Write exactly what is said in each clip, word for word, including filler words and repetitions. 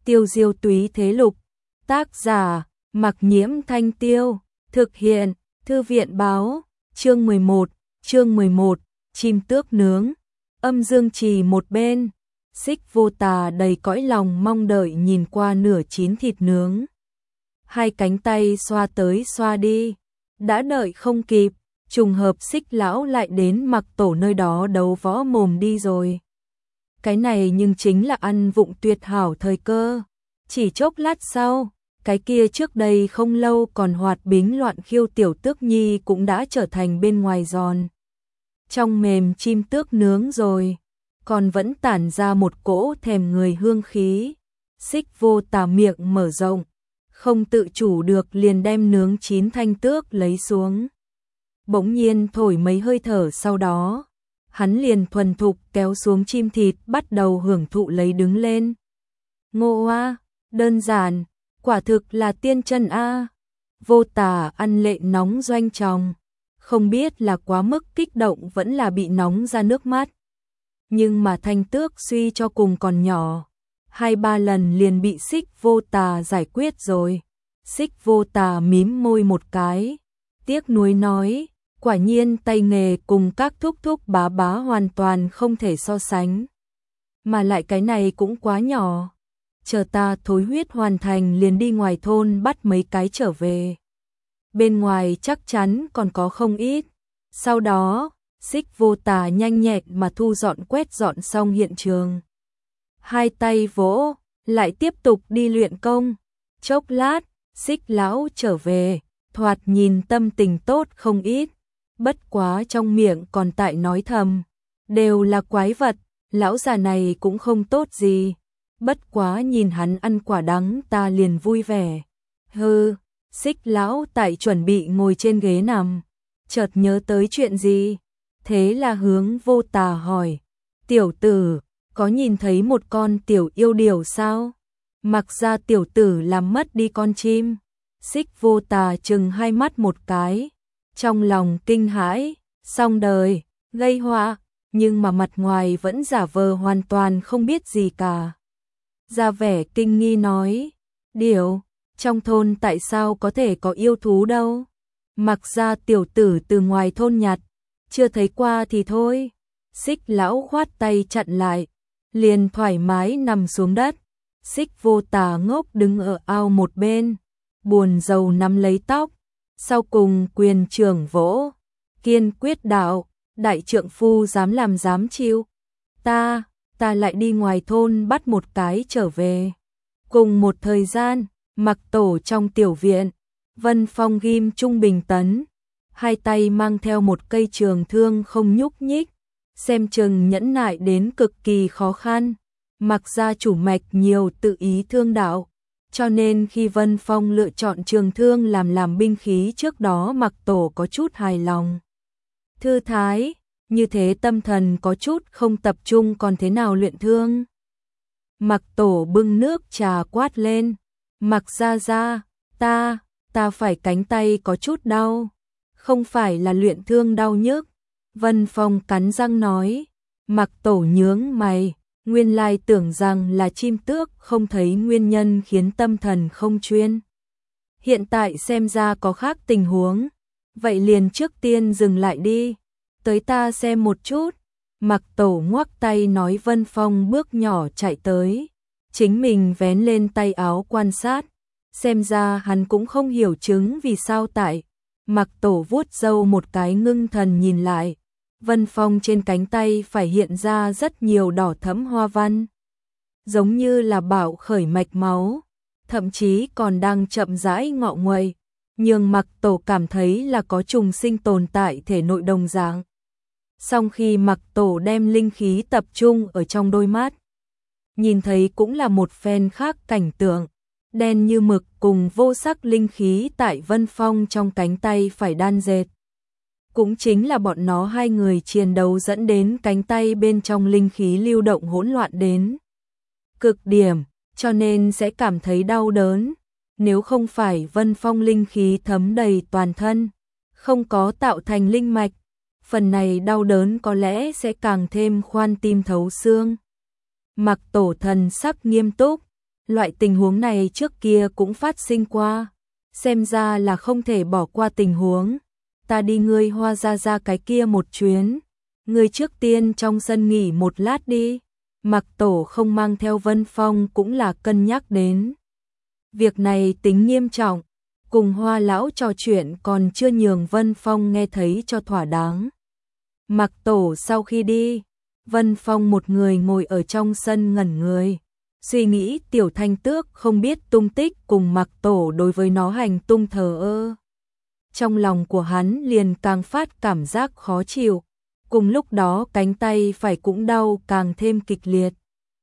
Tiêu diêu túy thế lục, tác giả, Mặc Nhiễm Thanh Tiêu, thực hiện, Thư viện báo, chương mười một, chương mười một, chim tước nướng, âm dương trì một bên, Xích Vô Tà đầy cõi lòng mong đợi nhìn qua nửa chín thịt nướng. Hai cánh tay xoa tới xoa đi, đã đợi không kịp, trùng hợp Xích lão lại đến Mặc Tổ nơi đó đấu võ mồm đi rồi. Cái này nhưng chính là ăn vụng tuyệt hảo thời cơ. Chỉ chốc lát sau, cái kia trước đây không lâu còn hoạt bính loạn khiêu tiểu tước nhi cũng đã trở thành bên ngoài giòn. Trong mềm chim tước nướng rồi, còn vẫn tản ra một cỗ thèm người hương khí. Xích Vô Tà miệng mở rộng, không tự chủ được liền đem nướng chín thanh tước lấy xuống. Bỗng nhiên thổi mấy hơi thở sau đó, hắn liền thuần thục kéo xuống chim thịt bắt đầu hưởng thụ lấy đứng lên. Ngô a, đơn giản, quả thực là tiên chân a. Vô Tà ăn lệ nóng doanh tròng, không biết là quá mức kích động vẫn là bị nóng ra nước mắt. Nhưng mà thanh tước suy cho cùng còn nhỏ, hai ba lần liền bị Xích Vô Tà giải quyết rồi. Xích Vô Tà mím môi một cái, tiếc nuối nói, quả nhiên tay nghề cùng các thúc thúc bá bá hoàn toàn không thể so sánh. Mà lại cái này cũng quá nhỏ, chờ ta thối huyết hoàn thành liền đi ngoài thôn bắt mấy cái trở về. Bên ngoài chắc chắn còn có không ít. Sau đó, Xích Vô Tà nhanh nhẹn mà thu dọn quét dọn xong hiện trường. Hai tay vỗ, lại tiếp tục đi luyện công. Chốc lát, Xích lão trở về, thoạt nhìn tâm tình tốt không ít. Bất quá trong miệng còn tại nói thầm, đều là quái vật, lão già này cũng không tốt gì. Bất quá nhìn hắn ăn quả đắng ta liền vui vẻ. Hừ, Xích lão tại chuẩn bị ngồi trên ghế nằm, chợt nhớ tới chuyện gì, thế là hướng Vô Tà hỏi, tiểu tử, có nhìn thấy một con tiểu yêu điểu sao? Mặc ra tiểu tử làm mất đi con chim. Xích Vô Tà chừng hai mắt một cái, trong lòng kinh hãi, xong đời, gây họa, nhưng mà mặt ngoài vẫn giả vờ hoàn toàn không biết gì cả. Ra vẻ kinh nghi nói, điểu, trong thôn tại sao có thể có yêu thú đâu? Mặc ra tiểu tử từ ngoài thôn nhặt, chưa thấy qua thì thôi. Xích lão khoát tay chặn lại, liền thoải mái nằm xuống đất. Xích Vô Tà ngốc đứng ở ao một bên, buồn rầu nắm lấy tóc, sau cùng quyền trưởng vỗ, kiên quyết đạo, đại trượng phu dám làm dám chịu. Ta, ta lại đi ngoài thôn bắt một cái trở về. Cùng một thời gian, Mặc Tổ trong tiểu viện, Vân Phong ghim trung bình tấn, hai tay mang theo một cây trường thương không nhúc nhích, xem chừng nhẫn nại đến cực kỳ khó khăn. Mặc ra chủ mạch nhiều tự ý thương đạo, cho nên khi Vân Phong lựa chọn trường thương làm làm binh khí trước đó Mặc Tổ có chút hài lòng. Thư thái, như thế tâm thần có chút không tập trung còn thế nào luyện thương. Mặc Tổ bưng nước trà quát lên, Mặc ra ra, ta, ta phải cánh tay có chút đau, không phải là luyện thương đau nhức. Vân Phong cắn răng nói, Mặc Tổ nhướng mày, nguyên lai tưởng rằng là chim tước không thấy nguyên nhân khiến tâm thần không chuyên. Hiện tại xem ra có khác tình huống, vậy liền trước tiên dừng lại đi, tới ta xem một chút. Mặc Tổ ngoắc tay nói. Vân Phong bước nhỏ chạy tới, chính mình vén lên tay áo quan sát, xem ra hắn cũng không hiểu chứng vì sao tại. Mặc Tổ vuốt râu một cái ngưng thần nhìn lại, Vân Phong trên cánh tay phải hiện ra rất nhiều đỏ thẫm hoa văn, giống như là bạo khởi mạch máu, thậm chí còn đang chậm rãi ngọ nguậy, nhưng Mặc Tổ cảm thấy là có trùng sinh tồn tại thể nội đồng dạng. Song khi Mặc Tổ đem linh khí tập trung ở trong đôi mắt, nhìn thấy cũng là một phen khác cảnh tượng, đen như mực cùng vô sắc linh khí tại Vân Phong trong cánh tay phải đan dệt. Cũng chính là bọn nó hai người chiến đấu dẫn đến cánh tay bên trong linh khí lưu động hỗn loạn đến cực điểm, cho nên sẽ cảm thấy đau đớn. Nếu không phải Vân Phong linh khí thấm đầy toàn thân, không có tạo thành linh mạch, phần này đau đớn có lẽ sẽ càng thêm khoan tim thấu xương. Mặc Tổ thần sắc nghiêm túc, Loại tình huống này trước kia cũng phát sinh qua, xem ra là không thể bỏ qua tình huống. Ta đi ngươi Hoa gia gia cái kia một chuyến, ngươi trước tiên trong sân nghỉ một lát đi. Mặc Tổ không mang theo Vân Phong cũng là cân nhắc đến. Việc này tính nghiêm trọng, cùng Hoa lão trò chuyện còn chưa nhường Vân Phong nghe thấy cho thỏa đáng. Mặc Tổ sau khi đi, Vân Phong một người ngồi ở trong sân ngẩn người, suy nghĩ Tiểu Thanh Tước không biết tung tích cùng Mặc Tổ đối với nó hành tung thờ ơ. Trong lòng của hắn liền càng phát cảm giác khó chịu, cùng lúc đó cánh tay phải cũng đau càng thêm kịch liệt.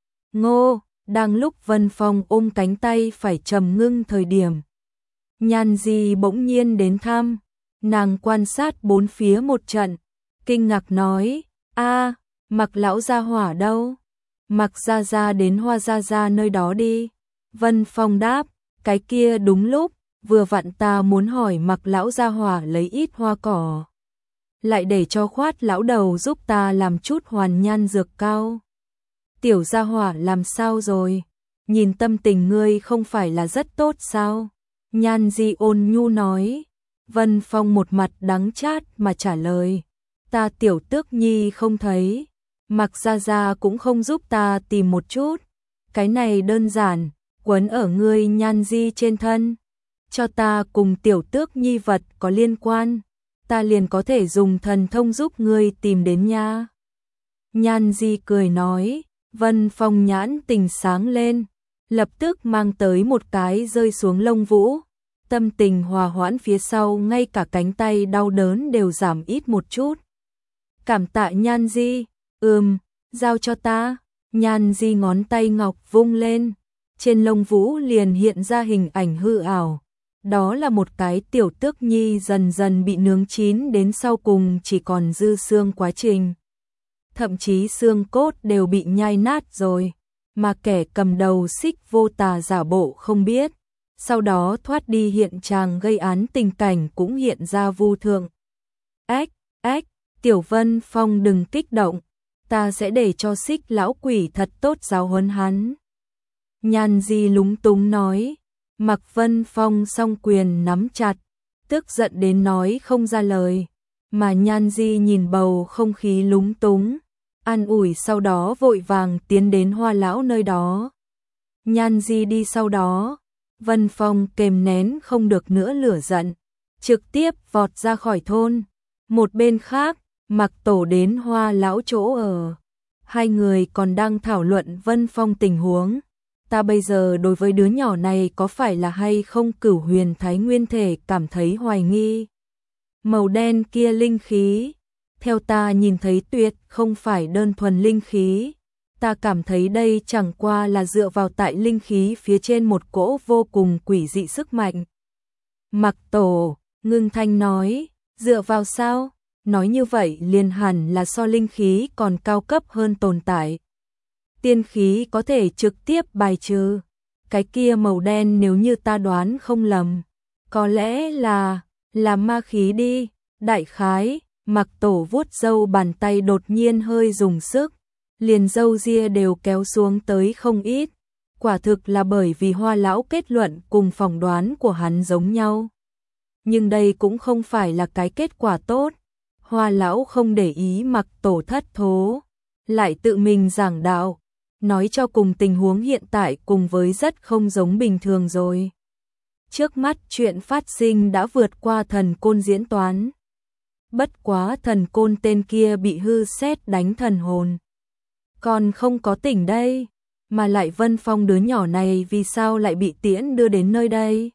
Ngô, đang lúc Vân Phong ôm cánh tay phải trầm ngưng thời điểm, Nhan Di bỗng nhiên đến thăm, nàng quan sát bốn phía một trận, kinh ngạc nói, a, Mặc lão gia hỏa đâu? Mặc gia gia đến Hoa gia gia nơi đó đi. Vân Phong đáp, cái kia đúng lúc, vừa vặn ta muốn hỏi Mặc lão gia hỏa lấy ít hoa cỏ, lại để cho Khoát lão đầu giúp ta làm chút hoàn nhan dược cao. Tiểu gia hỏa làm sao rồi? Nhìn tâm tình ngươi không phải là rất tốt sao? Nhan Di ôn nhu nói. Vân Phong một mặt đắng chát mà trả lời, ta Tiểu Tước Nhi không thấy, Mặc gia gia cũng không giúp ta tìm một chút, cái này đơn giản, quấn ở ngươi Nhan Di trên thân, cho ta cùng Tiểu Tước Nhi vật có liên quan, ta liền có thể dùng thần thông giúp ngươi tìm đến nha. Nhan Di cười nói. Vân Phong nhãn tình sáng lên, lập tức mang tới một cái rơi xuống lông vũ, tâm tình hòa hoãn phía sau ngay cả cánh tay đau đớn đều giảm ít một chút. Cảm tạ Nhan Di, ừm, giao cho ta. Nhan Di ngón tay ngọc vung lên, trên lông vũ liền hiện ra hình ảnh hư ảo. Đó là một cái Tiểu Tước Nhi dần dần bị nướng chín đến sau cùng chỉ còn dư xương quá trình. Thậm chí xương cốt đều bị nhai nát rồi, mà kẻ cầm đầu Xích Vô Tà giả bộ không biết, sau đó thoát đi hiện trường gây án tình cảnh cũng hiện ra vu thượng. Ách, ách, Tiểu Vân Phong đừng kích động, ta sẽ để cho Xích lão quỷ thật tốt giáo huấn hắn. Nhan Di lúng túng nói. Mặc Vân Phong song quyền nắm chặt, tức giận đến nói không ra lời, mà Nhan Di nhìn bầu không khí lúng túng, an ủi sau đó vội vàng tiến đến Hoa lão nơi đó. Nhan Di đi sau đó, Vân Phong kềm nén không được nữa lửa giận, trực tiếp vọt ra khỏi thôn. Một bên khác, Mặc Tổ đến Hoa lão chỗ ở, hai người còn đang thảo luận Vân Phong tình huống. Ta bây giờ đối với đứa nhỏ này có phải là hay không Cửu Huyền Thái Nguyên thể cảm thấy hoài nghi. Màu đen kia linh khí, theo ta nhìn thấy tuyệt không phải đơn thuần linh khí, ta cảm thấy đây chẳng qua là dựa vào tại linh khí phía trên một cỗ vô cùng quỷ dị sức mạnh. Mặc Tổ, ngưng thanh nói, dựa vào sao? Nói như vậy liền hẳn là so linh khí còn cao cấp hơn tồn tại. Tiên khí có thể trực tiếp bài trừ, cái kia màu đen nếu như ta đoán không lầm, có lẽ là, là ma khí đi, đại khái. Mặc Tổ vuốt râu bàn tay đột nhiên hơi dùng sức, liền râu ria đều kéo xuống tới không ít, quả thực là bởi vì Hoa lão kết luận cùng phỏng đoán của hắn giống nhau. Nhưng đây cũng không phải là cái kết quả tốt, Hoa lão không để ý Mặc Tổ thất thố, lại tự mình giảng đạo, nói cho cùng tình huống hiện tại cùng với rất không giống bình thường rồi. Trước mắt chuyện phát sinh đã vượt qua thần côn diễn toán. Bất quá thần côn tên kia bị hư sét đánh thần hồn, còn không có tỉnh đây, mà lại Vân Phong đứa nhỏ này vì sao lại bị tiễn đưa đến nơi đây?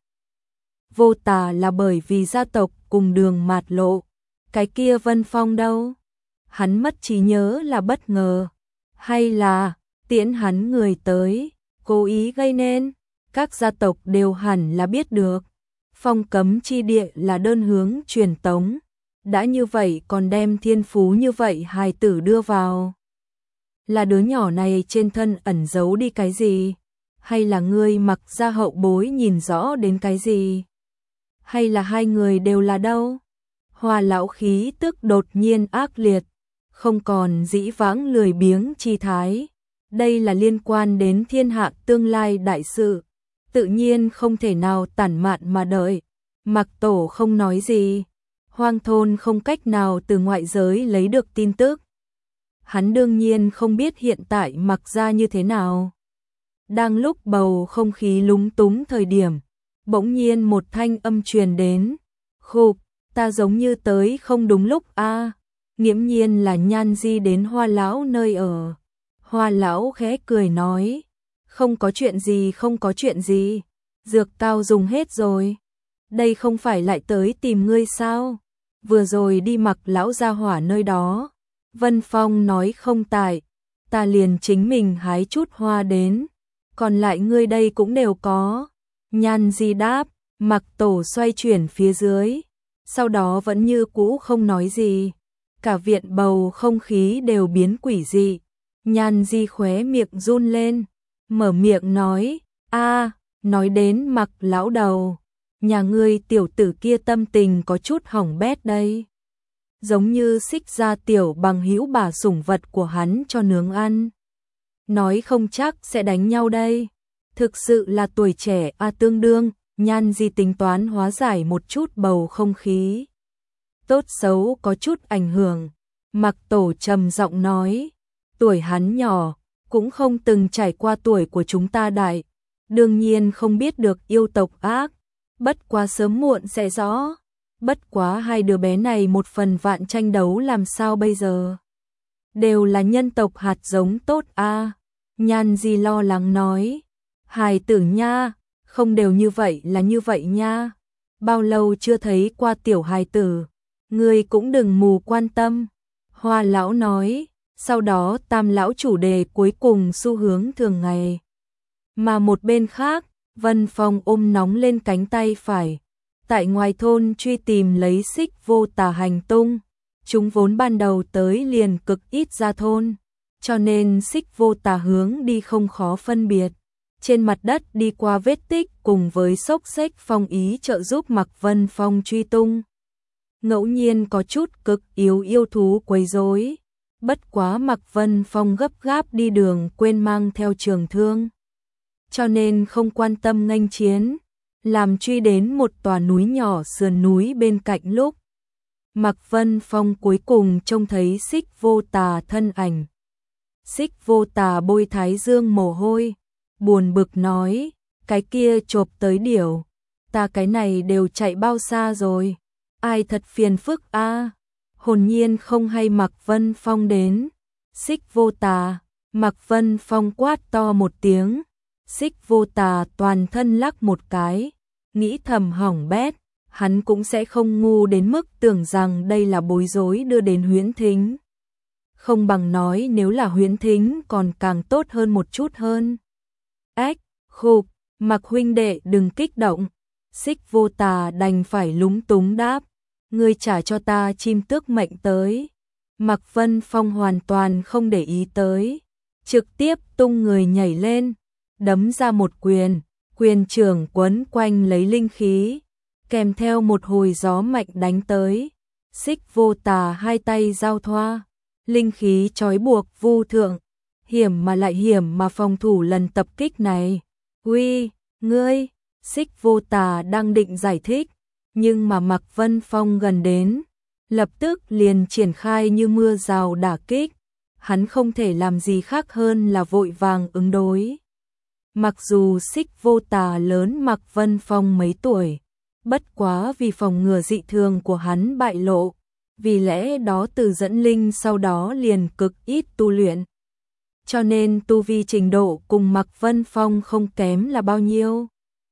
Vô Tà là bởi vì gia tộc cùng đường mạt lộ, cái kia Vân Phong đâu? Hắn mất trí nhớ là bất ngờ, hay là tiễn hắn người tới, cố ý gây nên? Các gia tộc đều hẳn là biết được, phong cấm chi địa là đơn hướng truyền tống. Đã như vậy còn đem thiên phú như vậy hài tử đưa vào. Là đứa nhỏ này trên thân ẩn giấu đi cái gì? Hay là ngươi Mặc gia hậu bối nhìn rõ đến cái gì? Hay là hai người đều là đâu? Hoa lão khí tức đột nhiên ác liệt, không còn dĩ vãng lười biếng chi thái, Đây là liên quan đến thiên hạ tương lai đại sự, tự nhiên không thể nào tản mạn mà đợi. Mạc Tổ không nói gì, Hoang thôn không cách nào từ ngoại giới lấy được tin tức. Hắn đương nhiên không biết hiện tại Mạc gia như thế nào. Đang lúc bầu không khí lúng túng thời điểm, bỗng nhiên một thanh âm truyền đến. Khục, ta giống như tới không đúng lúc a. À, nghiễm nhiên là Nhan Di đến Hoa lão nơi ở. Hoa lão khẽ cười nói, không có chuyện gì, không có chuyện gì, dược cao dùng hết rồi. Đây không phải lại tới tìm ngươi sao? Vừa rồi đi Mặc lão gia hỏa nơi đó. Vân Phong nói không tại, ta liền chính mình hái chút hoa đến, còn lại ngươi đây cũng đều có. Nhan Di đáp, Mặc Tổ xoay chuyển phía dưới, sau đó vẫn như cũ không nói gì. Cả viện bầu không khí đều biến quỷ dị. Nhan Di khóe miệng run lên, mở miệng nói, a, nói đến Mặc lão đầu, nhà ngươi tiểu tử kia tâm tình có chút hỏng bét đây. Giống như xích ra tiểu bằng hữu bà sủng vật của hắn cho nướng ăn. Nói không chắc sẽ đánh nhau đây. Thực sự là tuổi trẻ a à, tương đương, Nhan Di tính toán hóa giải một chút bầu không khí. Tốt xấu có chút ảnh hưởng. Mặc Tổ trầm giọng nói, tuổi hắn nhỏ, cũng không từng trải qua tuổi của chúng ta đại, đương nhiên không biết được yêu tộc ác, bất quá sớm muộn sẽ rõ. Bất quá hai đứa bé này một phần vạn tranh đấu làm sao bây giờ? Đều là nhân tộc hạt giống tốt a. À. Nhan Di lo lắng nói, hài tử nha, không đều như vậy là như vậy nha. Bao lâu chưa thấy qua tiểu hài tử, ngươi cũng đừng mù quan tâm. Hoa lão nói, sau đó Tam lão chủ đề cuối cùng xu hướng thường ngày. Mà một bên khác, Vân Phong ôm nóng lên cánh tay phải, tại ngoài thôn truy tìm lấy Xích Vô Tà hành tung. Chúng vốn ban đầu tới liền cực ít ra thôn, cho nên Xích Vô Tà hướng đi không khó phân biệt. Trên mặt đất đi qua vết tích cùng với xốc xếch phong ý trợ giúp Mạc Vân Phong truy tung. Ngẫu nhiên có chút cực yếu yêu thú quấy rối, bất quá Mạc Vân Phong gấp gáp đi đường quên mang theo trường thương, cho nên không quan tâm nghênh chiến, làm truy đến một tòa núi nhỏ sườn núi bên cạnh lúc. Mạc Vân Phong cuối cùng trông thấy Xích Vô Tà thân ảnh. Xích Vô Tà bôi thái dương mồ hôi, buồn bực nói, cái kia chộp tới điểu, ta cái này đều chạy bao xa rồi, ai thật phiền phức a. À. Hồn nhiên không hay Mạc Vân Phong đến. Xích Vô Tà, Mạc Vân Phong quát to một tiếng, Xích Vô Tà toàn thân lắc một cái, nghĩ thầm hỏng bét, hắn cũng sẽ không ngu đến mức tưởng rằng đây là bối rối đưa đến Huyễn Thính. Không bằng nói nếu là Huyễn Thính còn càng tốt hơn một chút hơn. Ếch, khục, Mạc huynh đệ đừng kích động. Xích Vô Tà đành phải lúng túng đáp, ngươi trả cho ta chim tước mệnh tới. Mạc Vân Phong hoàn toàn không để ý tới, trực tiếp tung người nhảy lên, đấm ra một quyền, quyền trưởng quấn quanh lấy linh khí, kèm theo một hồi gió mạnh đánh tới. Xích Vô Tà hai tay giao thoa, linh khí trói buộc vu thượng, hiểm mà lại hiểm mà phòng thủ lần tập kích này. Uy, ngươi, Xích Vô Tà đang định giải thích, nhưng mà Mạc Vân Phong gần đến, lập tức liền triển khai như mưa rào đả kích, hắn không thể làm gì khác hơn là vội vàng ứng đối. Mặc dù Xích Vô Tà lớn Mạc Vân Phong mấy tuổi, bất quá vì phòng ngừa dị thường của hắn bại lộ, vì lẽ đó từ dẫn linh sau đó liền cực ít tu luyện. Cho nên tu vi trình độ cùng Mạc Vân Phong không kém là bao nhiêu.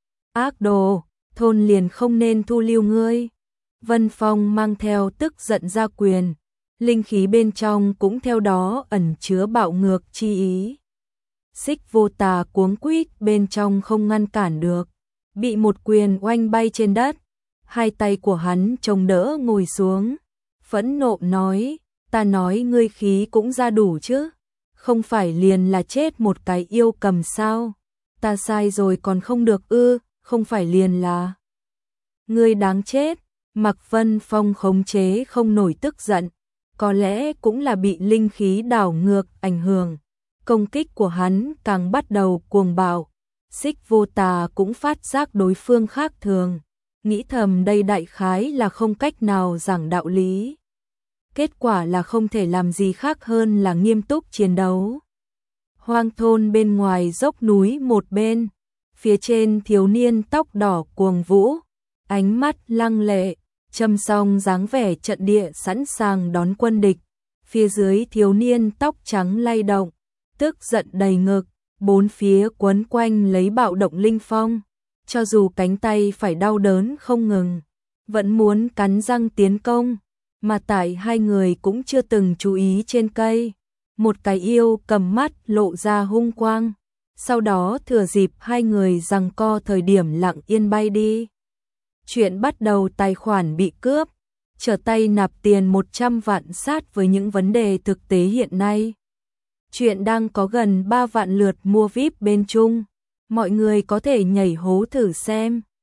Ác đồ, thôn liền không nên thu lưu ngươi. Vân Phong mang theo tức giận ra quyền, linh khí bên trong cũng theo đó ẩn chứa bạo ngược chi ý. Xích Vô Tà cuống quýt bên trong không ngăn cản được, bị một quyền oanh bay trên đất, hai tay của hắn chống đỡ ngồi xuống, phẫn nộ nói, ta nói ngươi khí cũng ra đủ chứ, không phải liền là chết một cái yêu cầm sao, ta sai rồi còn không được ư, không phải liền là ngươi đáng chết. Mạc Vân Phong khống chế không nổi tức giận, có lẽ cũng là bị linh khí đảo ngược ảnh hưởng, công kích của hắn càng bắt đầu cuồng bạo. Xích Vô Tà cũng phát giác đối phương khác thường, nghĩ thầm đây đại khái là không cách nào giảng đạo lý. Kết quả là không thể làm gì khác hơn là nghiêm túc chiến đấu. Hoang thôn bên ngoài dốc núi một bên, phía trên thiếu niên tóc đỏ cuồng vũ, ánh mắt lăng lệ, châm song dáng vẻ trận địa sẵn sàng đón quân địch. Phía dưới thiếu niên tóc trắng lay động, tức giận đầy ngực, bốn phía quấn quanh lấy bạo động linh phong, cho dù cánh tay phải đau đớn không ngừng, vẫn muốn cắn răng tiến công, mà tại hai người cũng chưa từng chú ý trên cây, một cái yêu cầm mắt lộ ra hung quang, sau đó thừa dịp hai người giằng co thời điểm lặng yên bay đi. Chuyện bắt đầu tài khoản bị cướp, trở tay nạp tiền một trăm vạn sát với những vấn đề thực tế hiện nay. Chuyện đang có gần ba vạn lượt mua vi ai pi bên Trung, mọi người có thể nhảy hố thử xem.